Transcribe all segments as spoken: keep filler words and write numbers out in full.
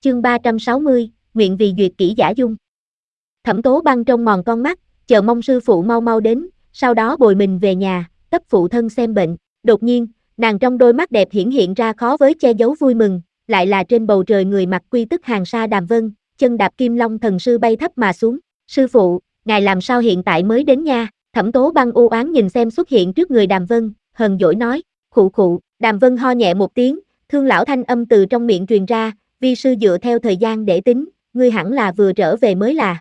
Chương ba trăm sáu mươi, nguyện vì duyệt kỹ giả dung. Thẩm Tố Băng trông mòn con mắt, chờ mong sư phụ mau mau đến, sau đó bồi mình về nhà, cấp phụ thân xem bệnh. Đột nhiên, nàng trong đôi mắt đẹp hiển hiện ra khó với che giấu vui mừng, lại là trên bầu trời người mặc quy tức hàng sa Đàm Vân, chân đạp Kim Long thần sư bay thấp mà xuống. Sư phụ, ngài làm sao hiện tại mới đến nha? Thẩm Tố Băng u oán nhìn xem xuất hiện trước người Đàm Vân, hờn dỗi nói. Khụ khụ. Đàm Vân ho nhẹ một tiếng, thương lão thanh âm từ trong miệng truyền ra. Vi sư dựa theo thời gian để tính, ngươi hẳn là vừa trở về mới là.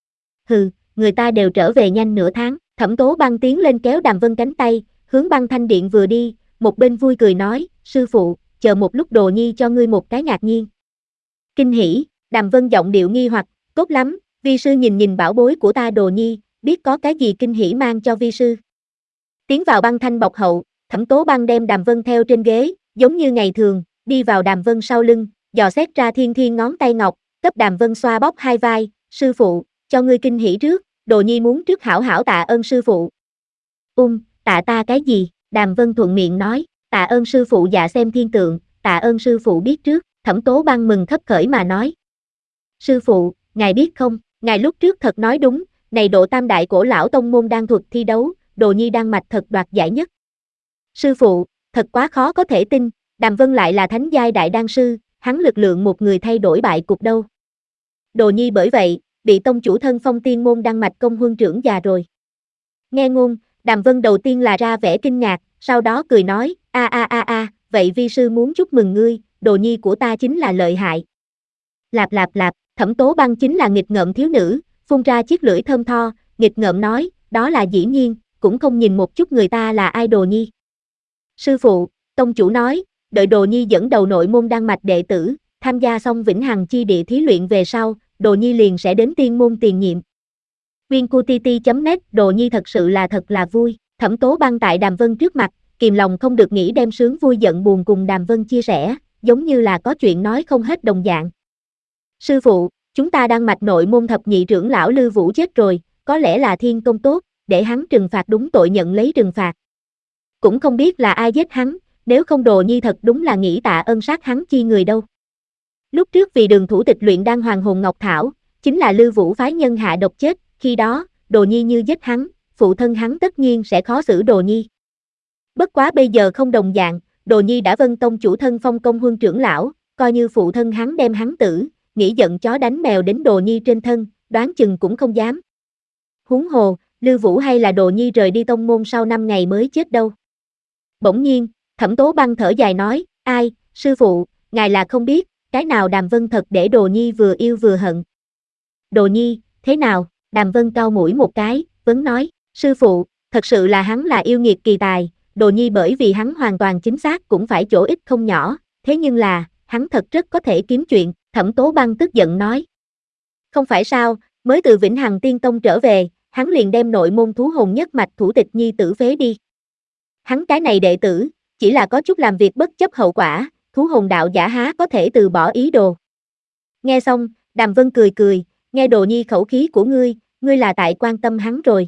Hừ, người ta đều trở về nhanh nửa tháng. Thẩm Tố Băng tiến lên kéo Đàm Vân cánh tay, hướng Băng Thanh Điện vừa đi, một bên vui cười nói, sư phụ, chờ một lúc đồ nhi cho ngươi một cái ngạc nhiên. Kinh hỉ. Đàm Vân giọng điệu nghi hoặc, tốt lắm, vi sư nhìn nhìn bảo bối của ta đồ nhi, biết có cái gì kinh hỉ mang cho vi sư. Tiến vào băng thanh bọc hậu, Thẩm Tố Băng đem Đàm Vân theo trên ghế, giống như ngày thường, đi vào Đàm Vân sau lưng, dò xét ra thiên thiên ngón tay ngọc, cấp Đàm Vân xoa bóp hai vai, sư phụ, cho ngươi kinh hỉ trước, đồ nhi muốn trước hảo hảo tạ ơn sư phụ. Ung, tạ ta cái gì? Đàm Vân thuận miệng nói, tạ ơn sư phụ dạ xem thiên tượng, tạ ơn sư phụ biết trước. Thẩm Tố Băng mừng khấp khởi mà nói. Sư phụ, ngài biết không, ngài lúc trước thật nói đúng, này độ tam đại cổ lão tông môn đang thuật thi đấu, đồ nhi đang mạch thật đoạt giải nhất. Sư phụ, thật quá khó có thể tin, Đàm Vân lại là thánh giai đại đan sư, hắn lực lượng một người thay đổi bại cục đâu. Đồ nhi bởi vậy, bị tông chủ thân phong tiên môn đăng mạch công huân trưởng già rồi. Nghe ngôn, Đàm Vân đầu tiên là ra vẻ kinh ngạc, sau đó cười nói, a a a a, vậy vi sư muốn chúc mừng ngươi, đồ nhi của ta chính là lợi hại. Lạp lạp lạp, Thẩm Tố Băng chính là nghịch ngợm thiếu nữ, phun ra chiếc lưỡi thơm tho, nghịch ngợm nói, đó là dĩ nhiên, cũng không nhìn một chút người ta là ai đồ nhi. Sư phụ, tông chủ nói, đợi đồ nhi dẫn đầu nội môn đan mạch đệ tử, tham gia xong vĩnh hằng chi địa thí luyện về sau, đồ nhi liền sẽ đến tiên môn tiền nhiệm. Winqtt chấm net đồ nhi thật sự là thật là vui. Thẩm Tố Băng tại Đàm Vân trước mặt, kìm lòng không được nghĩ đem sướng vui giận buồn cùng Đàm Vân chia sẻ, giống như là có chuyện nói không hết đồng dạng. Sư phụ, chúng ta đang mạch nội môn thập nhị trưởng lão Lư Vũ chết rồi, có lẽ là thiên công tốt, để hắn trừng phạt đúng tội nhận lấy trừng phạt. Cũng không biết là ai giết hắn, nếu không đồ nhi thật đúng là nghĩ tạ ơn sát hắn chi người đâu. Lúc trước vì đường thủ tịch luyện đan hoàng hồn ngọc thảo, chính là Lư Vũ phái nhân hạ độc chết, khi đó, đồ nhi như giết hắn, phụ thân hắn tất nhiên sẽ khó xử đồ nhi. Bất quá bây giờ không đồng dạng, đồ nhi đã vân tông chủ thân phong công huân trưởng lão, coi như phụ thân hắn đem hắn tử, nghĩ giận chó đánh mèo đến đồ nhi trên thân, đoán chừng cũng không dám. Huống hồ, Lư Vũ hay là đồ nhi rời đi tông môn sau năm ngày mới chết đâu. Bỗng nhiên, Thẩm Tố Băng thở dài nói, ai, sư phụ, ngài là không biết, cái nào Đàm Vân thật để đồ nhi vừa yêu vừa hận. Đồ nhi, thế nào? Đàm Vân cau mũi một cái, vấn nói, sư phụ, thật sự là hắn là yêu nghiệt kỳ tài, đồ nhi bởi vì hắn hoàn toàn chính xác cũng phải chỗ ít không nhỏ, thế nhưng là, hắn thật rất có thể kiếm chuyện. Thẩm Tố Băng tức giận nói. Không phải sao, mới từ Vĩnh Hằng Tiên Tông trở về, hắn liền đem nội môn thú hồn nhất mạch thủ tịch nhi tử phế đi. Hắn cái này đệ tử, chỉ là có chút làm việc bất chấp hậu quả, thú hồn đạo giả há có thể từ bỏ ý đồ. Nghe xong, Đàm Vân cười cười, nghe đồ nhi khẩu khí của ngươi, ngươi là tại quan tâm hắn rồi.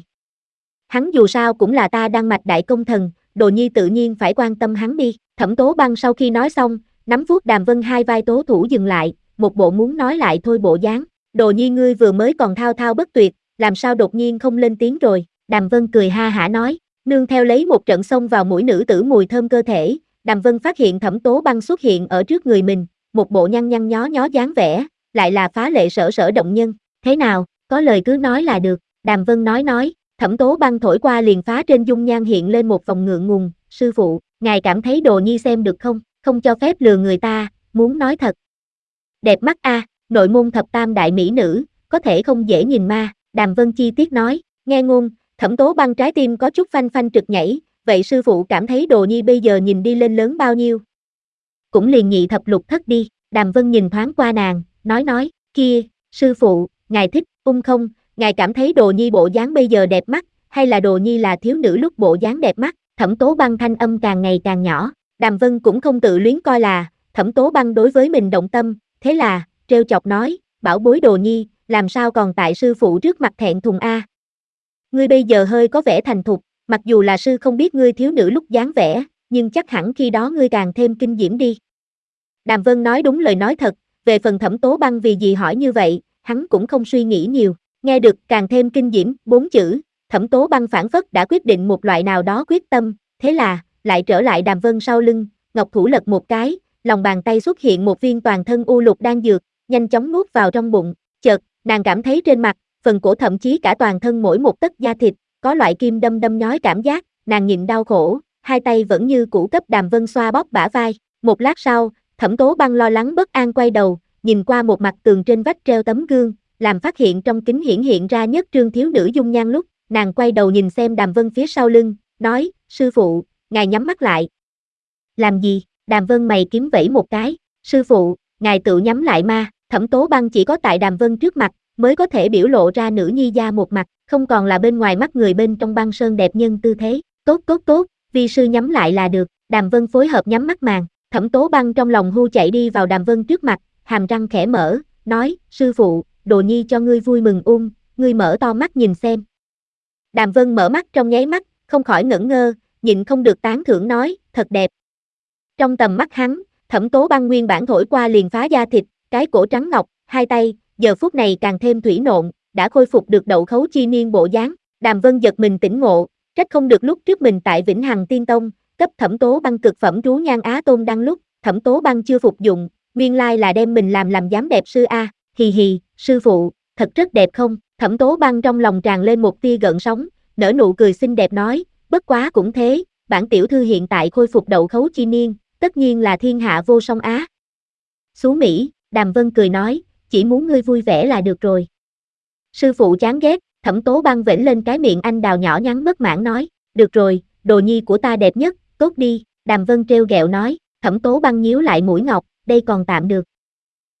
Hắn dù sao cũng là ta đan mạch đại công thần, đồ nhi tự nhiên phải quan tâm hắn đi. Thẩm Tố Băng sau khi nói xong, nắm vuốt Đàm Vân hai vai tố thủ dừng lại, một bộ muốn nói lại thôi bộ dáng. Đồ nhi ngươi vừa mới còn thao thao bất tuyệt, làm sao đột nhiên không lên tiếng rồi. Đàm Vân cười ha hả nói, nương theo lấy một trận xông vào mũi nữ tử mùi thơm cơ thể, Đàm Vân phát hiện Thẩm Tố Băng xuất hiện ở trước người mình, một bộ nhăn nhăn nhó nhó dáng vẻ, lại là phá lệ sở sở động nhân. Thế nào, có lời cứ nói là được. Đàm Vân nói nói, Thẩm Tố Băng thổi qua liền phá trên dung nhan hiện lên một vòng ngượng ngùng, sư phụ, ngài cảm thấy đồ nhi xem được không, không cho phép lừa người ta, muốn nói thật. Đẹp mắt a, à, nội môn thập tam đại mỹ nữ, có thể không dễ nhìn ma. Đàm Vân chi tiết nói, nghe ngôn, Thẩm Tố Băng trái tim có chút phanh phanh trực nhảy, vậy sư phụ cảm thấy đồ nhi bây giờ nhìn đi lên lớn bao nhiêu? Cũng liền nhị thập lục thất đi. Đàm Vân nhìn thoáng qua nàng, nói nói, kia, sư phụ, ngài thích, ung không, ngài cảm thấy đồ nhi bộ dáng bây giờ đẹp mắt, hay là đồ nhi là thiếu nữ lúc bộ dáng đẹp mắt? Thẩm Tố Băng thanh âm càng ngày càng nhỏ, Đàm Vân cũng không tự luyến coi là, Thẩm Tố Băng đối với mình động tâm, thế là, trêu chọc nói, bảo bối đồ nhi, làm sao còn tại sư phụ trước mặt thẹn thùng a? Ngươi bây giờ hơi có vẻ thành thục, mặc dù là sư không biết ngươi thiếu nữ lúc dáng vẻ, nhưng chắc hẳn khi đó ngươi càng thêm kinh diễm đi. Đàm Vân nói đúng lời nói thật, về phần Thẩm Tố Băng vì gì hỏi như vậy, hắn cũng không suy nghĩ nhiều, nghe được càng thêm kinh diễm, bốn chữ, Thẩm Tố Băng phảng phất đã quyết định một loại nào đó quyết tâm, thế là, lại trở lại Đàm Vân sau lưng, ngọc thủ lật một cái, lòng bàn tay xuất hiện một viên toàn thân u lục đan dược, nhanh chóng nuốt vào trong bụng, chợt, nàng cảm thấy trên mặt, phần cổ thậm chí cả toàn thân mỗi một tấc da thịt, có loại kim đâm đâm nhói cảm giác, nàng nhịn đau khổ, hai tay vẫn như cũ cấp Đàm Vân xoa bóp bả vai, một lát sau, Thẩm Tố Băng lo lắng bất an quay đầu, nhìn qua một mặt tường trên vách treo tấm gương, làm phát hiện trong kính hiển hiện ra nhất trương thiếu nữ dung nhan lúc, nàng quay đầu nhìn xem Đàm Vân phía sau lưng, nói, sư phụ, ngài nhắm mắt lại. Làm gì? Đàm Vân mày kiếm vẫy một cái, sư phụ, ngài tự nhắm lại ma, Thẩm Tố Băng chỉ có tại Đàm Vân trước mặt, mới có thể biểu lộ ra nữ nhi gia một mặt, không còn là bên ngoài mắt người bên trong băng sơn đẹp nhân tư thế, tốt tốt tốt, vi sư nhắm lại là được, Đàm Vân phối hợp nhắm mắt màn, Thẩm Tố Băng trong lòng hu chạy đi vào Đàm Vân trước mặt, hàm răng khẽ mở, nói, sư phụ, đồ nhi cho ngươi vui mừng ung, ngươi mở to mắt nhìn xem. Đàm Vân mở mắt trong nháy mắt, không khỏi ngẩn ngơ, nhịn không được tán thưởng nói, thật đẹp. Trong tầm mắt hắn, Thẩm Tố Băng nguyên bản thổi qua liền phá da thịt, cái cổ trắng ngọc, hai tay, giờ phút này càng thêm thủy nộn, đã khôi phục được đậu khấu chi niên bộ dáng. Đàm Vân giật mình tỉnh ngộ, trách không được lúc trước mình tại Vĩnh Hằng Tiên Tông, cấp Thẩm Tố Băng cực phẩm trú nhan Á Tôn đăng lúc, Thẩm Tố Băng chưa phục dụng, nguyên lai là đem mình làm làm dám đẹp sư a, hì hì, sư phụ, thật rất đẹp không? Thẩm Tố Băng trong lòng tràn lên một tia gợn sóng, nở nụ cười xinh đẹp nói, bất quá cũng thế, bản tiểu thư hiện tại khôi phục đậu khấu chi niên, tất nhiên là thiên hạ vô song á. Xú Mỹ, Đàm Vân cười nói, chỉ muốn ngươi vui vẻ là được rồi. Sư phụ chán ghét, Thẩm Tố Băng vểnh lên cái miệng anh đào nhỏ nhắn bất mãn nói, được rồi, đồ nhi của ta đẹp nhất, tốt đi, Đàm Vân trêu ghẹo nói, Thẩm Tố Băng nhíu lại mũi ngọc, đây còn tạm được,